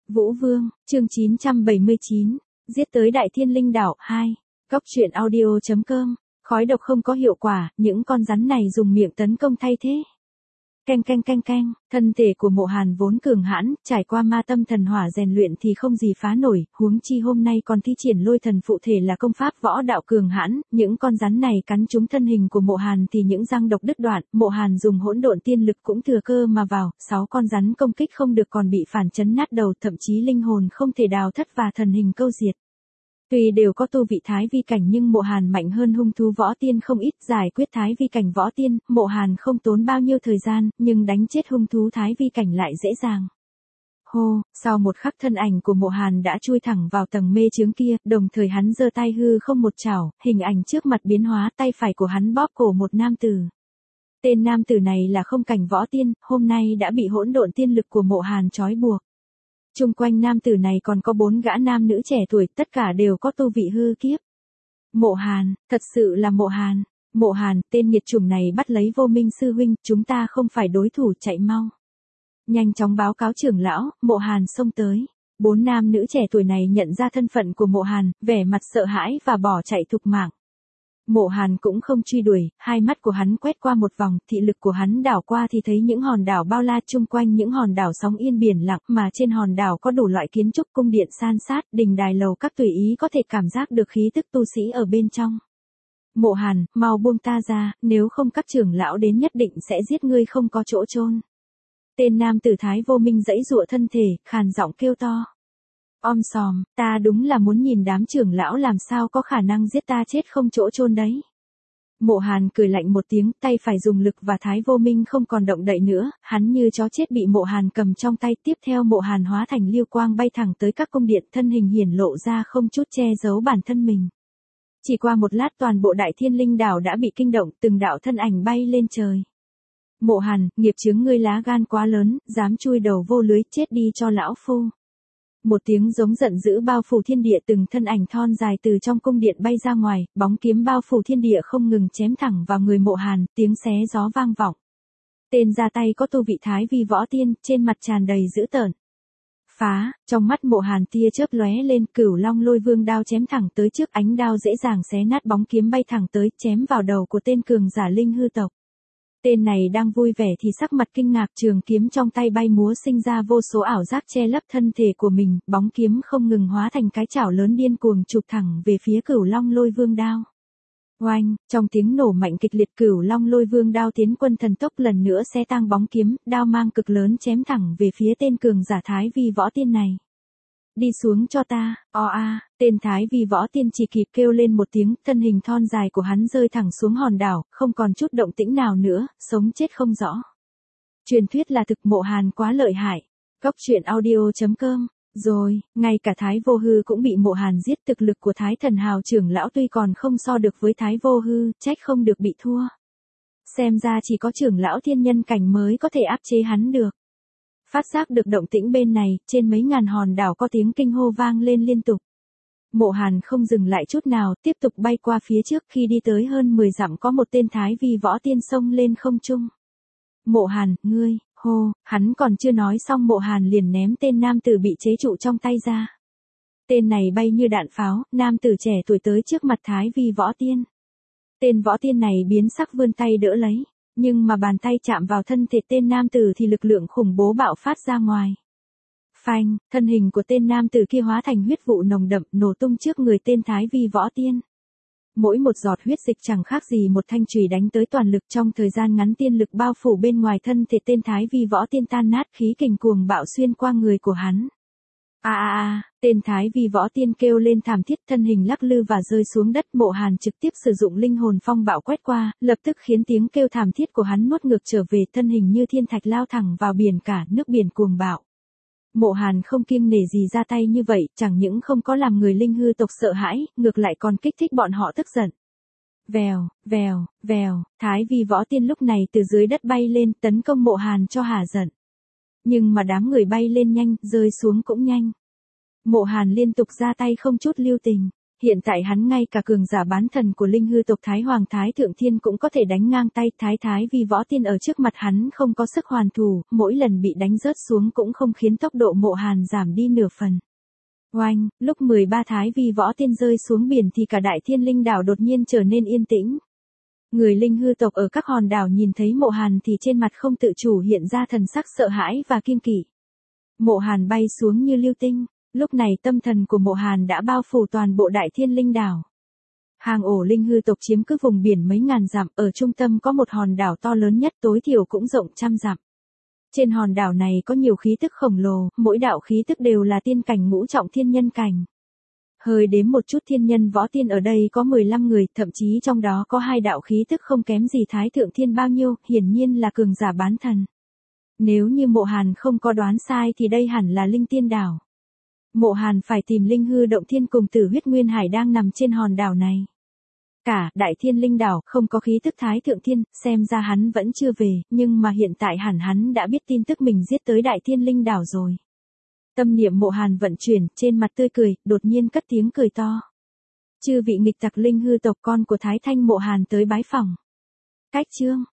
Vũ Vương, chương 979, giết tới Đại Thiên Linh Đảo 2, góc truyện audio.com, khói độc không có hiệu quả, những con rắn này dùng miệng tấn công thay thế. Canh canh canh canh, thân thể của Mộ Hàn vốn cường hãn, trải qua ma tâm thần hỏa rèn luyện thì không gì phá nổi, huống chi hôm nay còn thi triển lôi thần phụ thể là công pháp võ đạo cường hãn, những con rắn này cắn trúng thân hình của Mộ Hàn thì những răng độc đứt đoạn, Mộ Hàn dùng hỗn độn tiên lực cũng thừa cơ mà vào, 6 con rắn công kích không được còn bị phản chấn nát đầu, thậm chí linh hồn không thể đào thất và thần hình câu diệt. Tuy đều có tu vị thái vi cảnh nhưng Mộ Hàn mạnh hơn hung thú võ tiên không ít, giải quyết thái vi cảnh võ tiên, Mộ Hàn không tốn bao nhiêu thời gian, nhưng đánh chết hung thú thái vi cảnh lại dễ dàng. Hô, sau một khắc thân ảnh của Mộ Hàn đã chui thẳng vào tầng mê chướng kia, đồng thời hắn giơ tay hư không một chảo, hình ảnh trước mặt biến hóa, tay phải của hắn bóp cổ một nam tử. Tên nam tử này là không cảnh võ tiên, hôm nay đã bị hỗn độn tiên lực của Mộ Hàn trói buộc. Chung quanh nam tử này còn có 4 gã nam nữ trẻ tuổi, tất cả đều có tu vị hư kiếp. Mộ Hàn, thật sự là Mộ Hàn. Mộ Hàn, tên nghiệt chủng này bắt lấy Vô Minh sư huynh, chúng ta không phải đối thủ, chạy mau. Nhanh chóng báo cáo trưởng lão, Mộ Hàn xông tới. 4 nam nữ trẻ tuổi này nhận ra thân phận của Mộ Hàn, vẻ mặt sợ hãi và bỏ chạy thục mạng. Mộ Hàn cũng không truy đuổi, hai mắt của hắn quét qua một vòng, thị lực của hắn đảo qua thì thấy những hòn đảo bao la chung quanh, những hòn đảo sóng yên biển lặng, mà trên hòn đảo có đủ loại kiến trúc, cung điện san sát, đình đài lầu các, tùy ý có thể cảm giác được khí tức tu sĩ ở bên trong. Mộ Hàn, mau buông ta ra, nếu không các trưởng lão đến nhất định sẽ giết ngươi không có chỗ chôn. Tên nam tử Thái Vô Minh giãy giụa thân thể, khàn giọng kêu to. Om sòm, ta đúng là muốn nhìn đám trưởng lão làm sao có khả năng giết ta chết không chỗ chôn đấy. Mộ Hàn cười lạnh một tiếng, tay phải dùng lực và Thái Vô Minh không còn động đậy nữa, hắn như chó chết bị Mộ Hàn cầm trong tay, tiếp theo Mộ Hàn hóa thành lưu quang bay thẳng tới các cung điện, thân hình hiển lộ ra không chút che giấu bản thân mình. Chỉ qua một lát toàn bộ Đại Thiên Linh Đảo đã bị kinh động, từng đạo thân ảnh bay lên trời. Mộ Hàn, nghiệp chướng ngươi lá gan quá lớn, dám chui đầu vô lưới, chết đi cho lão phu. Một tiếng giống giận dữ bao phủ thiên địa, từng thân ảnh thon dài từ trong cung điện bay ra ngoài, bóng kiếm bao phủ thiên địa không ngừng chém thẳng vào người Mộ Hàn, tiếng xé gió vang vọng. Tên ra tay có tu vị thái vi võ tiên, trên mặt tràn đầy dữ tợn. Phá, trong mắt Mộ Hàn tia chớp lóe lên, Cửu Long Lôi Vương đao chém thẳng tới trước, ánh đao dễ dàng xé nát bóng kiếm bay thẳng tới, chém vào đầu của tên cường giả linh hư tộc. Tên này đang vui vẻ thì sắc mặt kinh ngạc, trường kiếm trong tay bay múa sinh ra vô số ảo giác che lấp thân thể của mình, bóng kiếm không ngừng hóa thành cái chảo lớn điên cuồng chụp thẳng về phía Cửu Long Lôi Vương đao. Oanh, trong tiếng nổ mạnh kịch liệt, Cửu Long Lôi Vương đao tiến quân thần tốc lần nữa xé tang bóng kiếm, đao mang cực lớn chém thẳng về phía tên cường giả thái vi võ tiên này. Đi xuống cho ta, tên thái vi võ tiên chỉ kịp kêu lên một tiếng, thân hình thon dài của hắn rơi thẳng xuống hòn đảo, không còn chút động tĩnh nào nữa, sống chết không rõ. Truyền thuyết là thực, Mộ Hàn quá lợi hại. Góc truyện audio.com, rồi, ngay cả Thái Vô Hư cũng bị Mộ Hàn giết, thực lực của Thái Thần Hào trưởng lão tuy còn không so được với Thái Vô Hư, trách không được bị thua. Xem ra chỉ có trưởng lão thiên nhân cảnh mới có thể áp chế hắn được. Phát giác được động tĩnh bên này, trên mấy ngàn hòn đảo có tiếng kinh hô vang lên liên tục. Mộ Hàn không dừng lại chút nào, tiếp tục bay qua phía trước, khi đi tới hơn 10 dặm có một tên thái vi võ tiên xông lên không trung. Mộ Hàn, ngươi, hô, hắn còn chưa nói xong Mộ Hàn liền ném tên nam tử bị chế trụ trong tay ra. Tên này bay như đạn pháo, nam tử trẻ tuổi tới trước mặt thái vi võ tiên. Tên võ tiên này biến sắc vươn tay đỡ lấy. Nhưng mà bàn tay chạm vào thân thể tên nam tử thì lực lượng khủng bố bạo phát ra ngoài. Phanh, thân hình của tên nam tử kia hóa thành huyết vụ nồng đậm, nổ tung trước người tên thái vi võ tiên. Mỗi một giọt huyết dịch chẳng khác gì một thanh chùy đánh tới toàn lực, trong thời gian ngắn tiên lực bao phủ bên ngoài thân thể tên thái vi võ tiên tan nát, khí kình cuồng bạo xuyên qua người của hắn. Tên thái vi võ tiên kêu lên thảm thiết, thân hình lắc lư và rơi xuống đất. Mộ Hàn trực tiếp sử dụng linh hồn phong bạo quét qua, lập tức khiến tiếng kêu thảm thiết của hắn nuốt ngược trở về, thân hình như thiên thạch lao thẳng vào biển cả, nước biển cuồng bạo. Mộ Hàn không kiêng nể gì ra tay như vậy, chẳng những không có làm người linh hư tộc sợ hãi, ngược lại còn kích thích bọn họ tức giận. Vèo, vèo, vèo, thái vi võ tiên lúc này từ dưới đất bay lên, tấn công Mộ Hàn cho hả giận. Nhưng mà đám người bay lên nhanh, rơi xuống cũng nhanh. Mộ Hàn liên tục ra tay không chút lưu tình. Hiện tại hắn ngay cả cường giả bán thần của linh hư tộc Thái Hoàng Thái Thượng Thiên cũng có thể đánh ngang tay. Thái Vi Võ Tiên ở trước mặt hắn không có sức hoàn thủ, mỗi lần bị đánh rớt xuống cũng không khiến tốc độ Mộ Hàn giảm đi nửa phần. Oanh, lúc 13 Thái Vi Võ Tiên rơi xuống biển thì cả Đại Thiên Linh đảo đột nhiên trở nên yên tĩnh. Người linh hư tộc ở các hòn đảo nhìn thấy Mộ Hàn thì trên mặt không tự chủ hiện ra thần sắc sợ hãi và kiêng kỵ. Mộ Hàn bay xuống như lưu tinh, lúc này tâm thần của Mộ Hàn đã bao phủ toàn bộ Đại Thiên Linh đảo. Hang ổ linh hư tộc chiếm cứ vùng biển mấy ngàn dặm, ở trung tâm có một hòn đảo to lớn nhất, tối thiểu cũng rộng trăm dặm. Trên hòn đảo này có nhiều khí tức khổng lồ, mỗi đạo khí tức đều là tiên cảnh ngũ trọng thiên nhân cảnh. Hơi đếm một chút thiên nhân võ tiên ở đây có 15 người, thậm chí trong đó có 2 đạo khí tức không kém gì Thái Thượng Thiên bao nhiêu, hiển nhiên là cường giả bán thần. Nếu như Mộ Hàn không có đoán sai thì đây hẳn là Linh Tiên đảo. Mộ Hàn phải tìm Linh Hư Động Thiên cùng Tử Huyết Nguyên Hải đang nằm trên hòn đảo này. Cả Đại Thiên Linh đảo không có khí tức Thái Thượng Thiên, xem ra hắn vẫn chưa về, nhưng mà hiện tại hẳn hắn đã biết tin tức mình giết tới Đại Thiên Linh đảo rồi. Tâm niệm Mộ Hàn vận chuyển, trên mặt tươi cười, đột nhiên cất tiếng cười to. Chư vị nghịch tặc linh hư tộc, con của Thái Thanh Mộ Hàn tới bái phỏng. Cách chương